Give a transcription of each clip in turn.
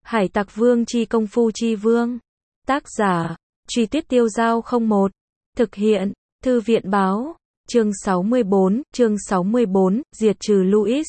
Hải tặc vương chi công phu chi vương. Tác giả, Truy Tuyết Tiêu Giao 01. Thực hiện, Thư viện báo. Chương 64, diệt trừ Louis.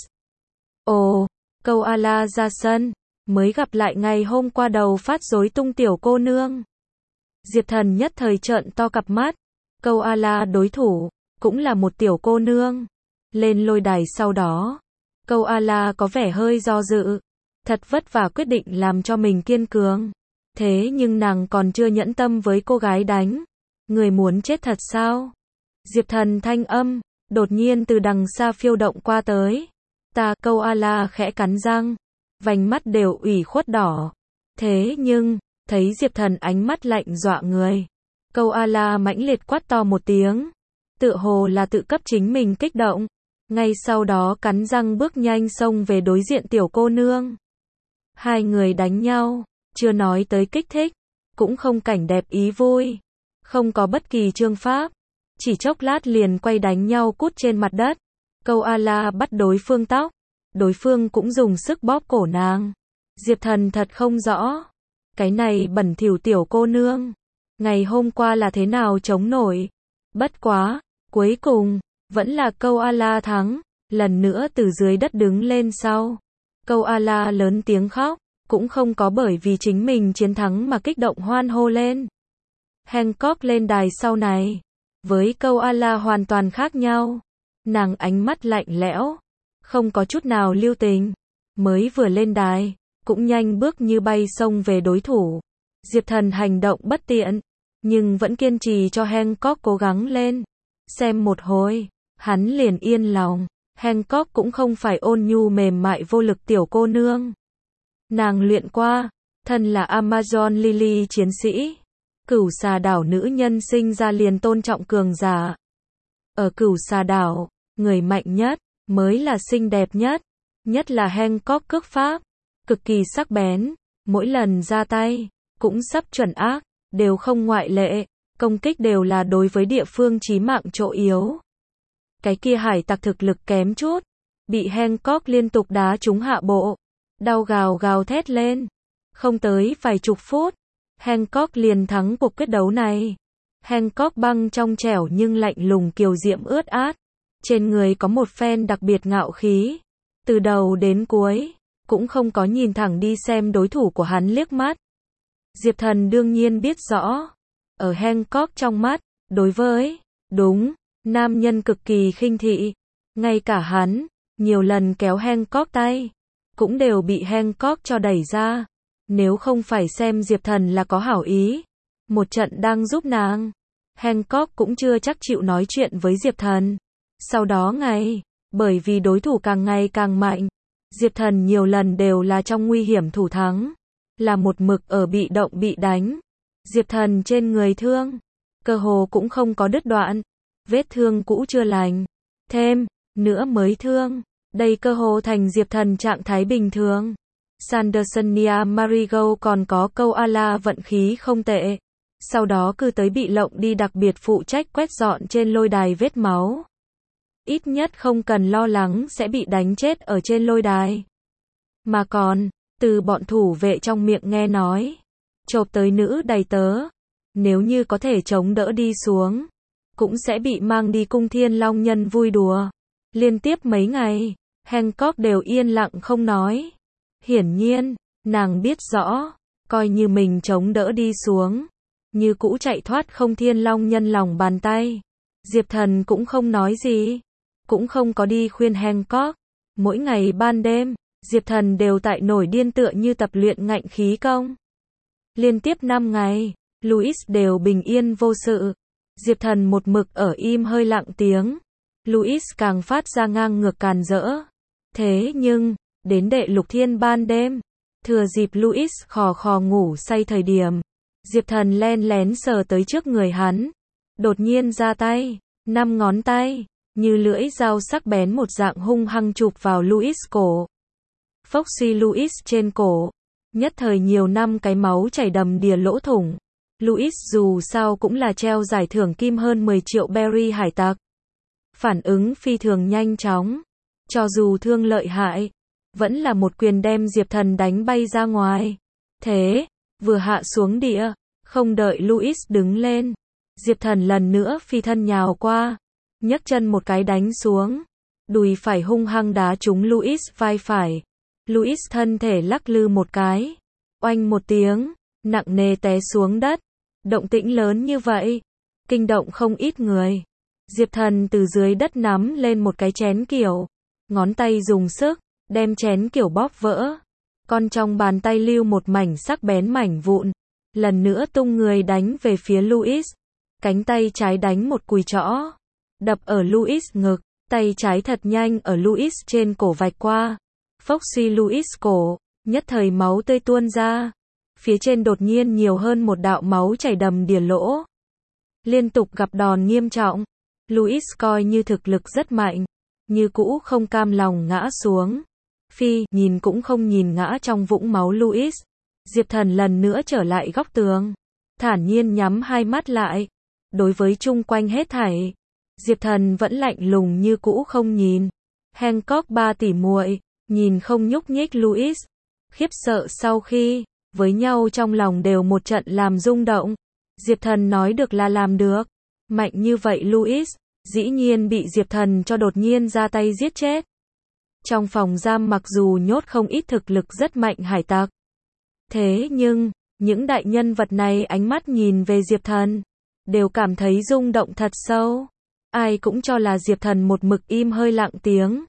Ồ, Koala ra sân, mới gặp lại ngày hôm qua đầu phát rối tung tiểu cô nương. Diệp Thần nhất thời trợn to cặp mắt. Koala đối thủ, cũng là một tiểu cô nương. Lên lôi đài sau đó, Koala có vẻ hơi do dự. Thật vất vả quyết định làm cho mình kiên cường. Thế nhưng nàng còn chưa nhẫn tâm với cô gái đánh. Người muốn chết thật sao? Diệp Thần thanh âm, đột nhiên từ đằng xa phiêu động qua tới. Koala khẽ cắn răng, vành mắt đều ủy khuất đỏ. Thế nhưng, thấy Diệp Thần ánh mắt lạnh dọa người. Koala mãnh liệt quát to một tiếng. Tựa hồ là tự cấp chính mình kích động. Ngay sau đó cắn răng bước nhanh xông về đối diện tiểu cô nương. Hai người đánh nhau, chưa nói tới kích thích, cũng không cảnh đẹp ý vui. Không có bất kỳ chương pháp. Chỉ chốc lát liền quay đánh nhau cút trên mặt đất. Koala bắt đối phương tóc. Đối phương cũng dùng sức bóp cổ nàng. Diệp Thần thật không rõ. Cái này bẩn thỉu tiểu cô nương. Ngày hôm qua là thế nào chống nổi. Bất quá, cuối cùng, vẫn là Koala thắng. Lần nữa từ dưới đất đứng lên sau. Koala lớn tiếng khóc. Cũng không có bởi vì chính mình chiến thắng mà kích động hoan hô lên. Hancock lên đài sau này. Với Koala hoàn toàn khác nhau. Nàng ánh mắt lạnh lẽo. Không có chút nào lưu tình. Mới vừa lên đài, cũng nhanh bước như bay xông về đối thủ. Diệp Thần hành động bất tiện, nhưng vẫn kiên trì cho Hancock cố gắng lên. Xem một hồi, hắn liền yên lòng. Hancock cũng không phải ôn nhu mềm mại vô lực tiểu cô nương. Nàng luyện qua, thân là Amazon Lily chiến sĩ. Cửu Xà Đảo nữ nhân sinh ra liền tôn trọng cường giả. Ở Cửu Xà Đảo, người mạnh nhất, mới là xinh đẹp nhất. Nhất là Hancock cước pháp, cực kỳ sắc bén. Mỗi lần ra tay, cũng sắp chuẩn ác, đều không ngoại lệ. Công kích đều là đối với địa phương chí mạng chỗ yếu. Cái kia hải tặc thực lực kém chút, bị Hancock liên tục đá trúng hạ bộ. Đau gào gào thét lên. Không tới vài chục phút, Hancock liền thắng cuộc quyết đấu này. Hancock băng trong trẻo nhưng lạnh lùng kiều diễm ướt át. Trên người có một phen đặc biệt ngạo khí. Từ đầu đến cuối, cũng không có nhìn thẳng đi xem đối thủ của hắn liếc mắt. Diệp Thần đương nhiên biết rõ. Ở Hancock trong mắt, đối với, nam nhân cực kỳ khinh thị. Ngay cả hắn, nhiều lần kéo Hancock tay, cũng đều bị Hancock cho đẩy ra. Nếu không phải xem Diệp Thần là có hảo ý, một trận đang giúp nàng, Hancock cũng chưa chắc chịu nói chuyện với Diệp Thần. Sau đó bởi vì đối thủ càng ngày càng mạnh, Diệp Thần nhiều lần đều là trong nguy hiểm thủ thắng, là một mực ở bị động bị đánh. Diệp Thần trên người thương, cơ hồ cũng không có đứt đoạn, vết thương cũ chưa lành, thêm nữa mới thương, đây cơ hồ thành Diệp Thần trạng thái bình thường. Sandersonia Marigold còn có Koala vận khí không tệ. Sau đó cứ tới bị lộng đi đặc biệt phụ trách quét dọn trên lôi đài vết máu. Ít nhất không cần lo lắng sẽ bị đánh chết ở trên lôi đài. Mà còn, từ bọn thủ vệ trong miệng nghe nói, chộp tới nữ đầy tớ, nếu như có thể chống đỡ đi xuống, cũng sẽ bị mang đi cung Thiên Long Nhân vui đùa. Liên tiếp mấy ngày, Hancock đều yên lặng không nói. Hiển nhiên, nàng biết rõ, coi như mình chống đỡ đi xuống, như cũ chạy thoát không Thiên Long Nhân lòng bàn tay. Diệp Thần cũng không nói gì, cũng không có đi khuyên Hancock. Mỗi ngày ban đêm, Diệp Thần đều tại nổi điên tựa như tập luyện ngạnh khí công. Liên tiếp 5 ngày, Louis đều bình yên vô sự. Diệp Thần một mực ở im hơi lặng tiếng. Louis càng phát ra ngang ngược càn rỡ. Thế nhưng, đến đệ lục thiên ban đêm, thừa dịp Louis khò khò ngủ say thời điểm, Diệp Thần len lén sờ tới trước người hắn. Đột nhiên ra tay, 5 ngón tay, như lưỡi dao sắc bén một dạng hung hăng chụp vào Louis cổ. Phốc suy Louis trên cổ. Nhất thời nhiều năm cái máu chảy đầm đìa lỗ thủng. Louis dù sao cũng là treo giải thưởng kim hơn 10 triệu berry hải tặc. Phản ứng phi thường nhanh chóng. Cho dù thương lợi hại, vẫn là một quyền đem Diệp Thần đánh bay ra ngoài. Thế, vừa hạ xuống địa, không đợi Louis đứng lên, Diệp Thần lần nữa phi thân nhào qua, nhấc chân một cái đánh xuống, đùi phải hung hăng đá trúng Louis vai phải. Louis thân thể lắc lư một cái, oanh một tiếng, nặng nề té xuống đất. Động tĩnh lớn như vậy, kinh động không ít người. Diệp Thần từ dưới đất nắm lên một cái chén kiểu, ngón tay dùng sức, đem chén kiểu bóp vỡ. Còn trong bàn tay lưu một mảnh sắc bén mảnh vụn, lần nữa tung người đánh về phía Louis. Cánh tay trái đánh một cùi trõ, đập ở Louis ngực, tay trái thật nhanh ở Louis trên cổ vạch qua. Phốc suy Louis cổ, nhất thời máu tươi tuôn ra. Phía trên đột nhiên nhiều hơn một đạo máu chảy đầm đìa lỗ. Liên tục gặp đòn nghiêm trọng, Louis coi như thực lực rất mạnh, như cũ không cam lòng ngã xuống. Phi, nhìn cũng không nhìn ngã trong vũng máu Louis. Diệp Thần lần nữa trở lại góc tường, thản nhiên nhắm hai mắt lại. Đối với chung quanh hết thảy, Diệp Thần vẫn lạnh lùng như cũ không nhìn. Hancock ba tỷ muội, nhìn không nhúc nhích Louis, khiếp sợ sau khi với nhau trong lòng đều một trận làm rung động. Diệp Thần nói được là làm được. Mạnh như vậy Louis, dĩ nhiên bị Diệp Thần cho đột nhiên ra tay giết chết. Trong phòng giam mặc dù nhốt không ít thực lực rất mạnh hải tặc. Thế nhưng, những đại nhân vật này ánh mắt nhìn về Diệp Thần, đều cảm thấy rung động thật sâu. Ai cũng cho là Diệp Thần một mực im hơi lặng tiếng.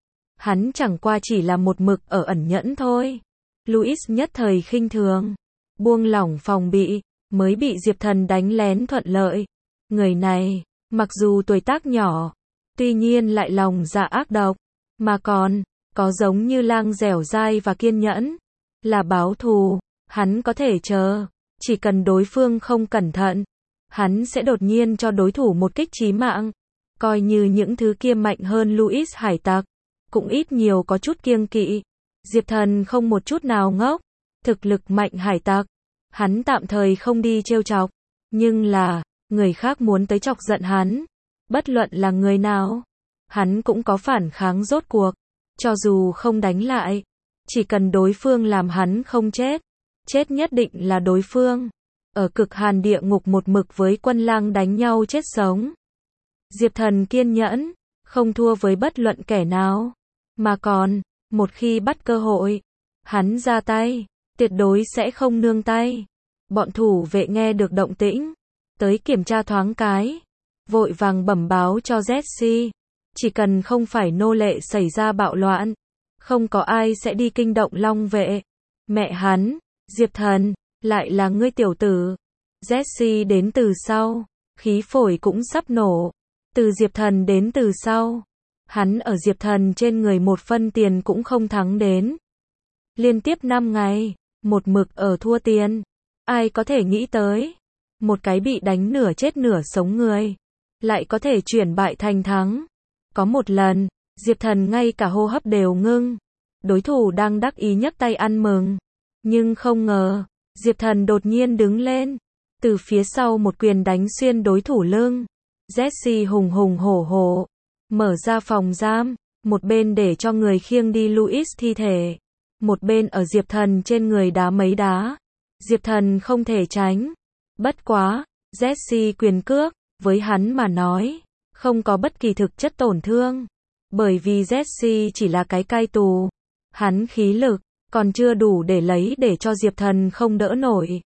Hắn chẳng qua chỉ là một mực ở ẩn nhẫn thôi. Louis nhất thời khinh thường, buông lỏng phòng bị, mới bị Diệp Thần đánh lén thuận lợi. Người này, mặc dù tuổi tác nhỏ, tuy nhiên lại lòng dạ ác độc, mà còn có giống như lang dẻo dai và kiên nhẫn, là báo thù. Hắn có thể chờ, chỉ cần đối phương không cẩn thận, hắn sẽ đột nhiên cho đối thủ một kích chí mạng. Coi như những thứ kia mạnh hơn Louis hải tặc, cũng ít nhiều có chút kiêng kỵ. Diệp Thần không một chút nào ngốc, thực lực mạnh hải tặc, hắn tạm thời không đi trêu chọc, nhưng là, người khác muốn tới chọc giận hắn, bất luận là người nào, hắn cũng có phản kháng rốt cuộc, cho dù không đánh lại, chỉ cần đối phương làm hắn không chết, chết nhất định là đối phương. Ở cực hàn địa ngục một mực với quân lang đánh nhau chết sống. Diệp Thần kiên nhẫn, không thua với bất luận kẻ nào, mà còn, một khi bắt cơ hội, hắn ra tay, tuyệt đối sẽ không nương tay. Bọn thủ vệ nghe được động tĩnh, tới kiểm tra thoáng cái, vội vàng bẩm báo cho Jesse, chỉ cần không phải nô lệ xảy ra bạo loạn, không có ai sẽ đi kinh động Long vệ. Mẹ hắn, Diệp Thần, lại là ngươi tiểu tử. Jesse đến từ sau, khí phổi cũng sắp nổ. Từ Diệp Thần đến từ sau, hắn ở Diệp Thần trên người một phân tiền cũng không thắng đến. Liên tiếp 5 ngày, một mực ở thua tiền. Ai có thể nghĩ tới, một cái bị đánh nửa chết nửa sống người, lại có thể chuyển bại thành thắng. Có một lần, Diệp Thần ngay cả hô hấp đều ngưng. Đối thủ đang đắc ý nhấc tay ăn mừng. Nhưng không ngờ, Diệp Thần đột nhiên đứng lên, từ phía sau một quyền đánh xuyên đối thủ lưng. Jesse hùng hùng hổ hổ, mở ra phòng giam, một bên để cho người khiêng đi Louis thi thể, một bên ở Diệp Thần trên người đá mấy đá. Diệp Thần không thể tránh. Bất quá, Jesse quyền cước, với hắn mà nói, không có bất kỳ thực chất tổn thương. Bởi vì Jesse chỉ là cái cai tù. Hắn khí lực, còn chưa đủ để lấy để cho Diệp Thần không đỡ nổi.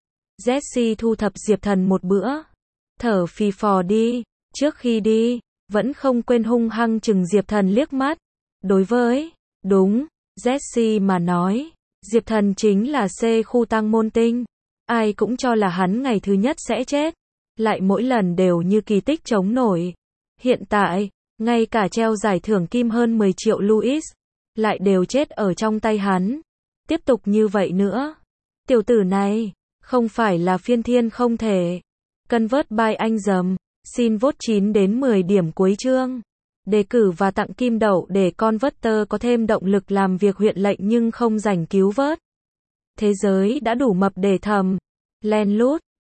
Jesse thu thập Diệp Thần một bữa. Thở phì phò đi, trước khi đi, vẫn không quên hung hăng chừng Diệp Thần liếc mắt. Đối với, đúng, Jesse mà nói, Diệp Thần chính là C khu tăng môn tinh. Ai cũng cho là hắn ngày thứ nhất sẽ chết. Lại mỗi lần đều như kỳ tích chống nổi. Hiện tại, ngay cả treo giải thưởng kim hơn 10 triệu Louis, lại đều chết ở trong tay hắn. Tiếp tục như vậy nữa, tiểu tử này, không phải là phiên thiên không thể. Convert by anh dầm, xin vote 9 đến 10 điểm cuối chương. Đề cử và tặng kim đậu để Converter có thêm động lực làm việc huyện lệnh nhưng không rảnh cứu vớt. Thế giới đã đủ mập để thầm, len lút,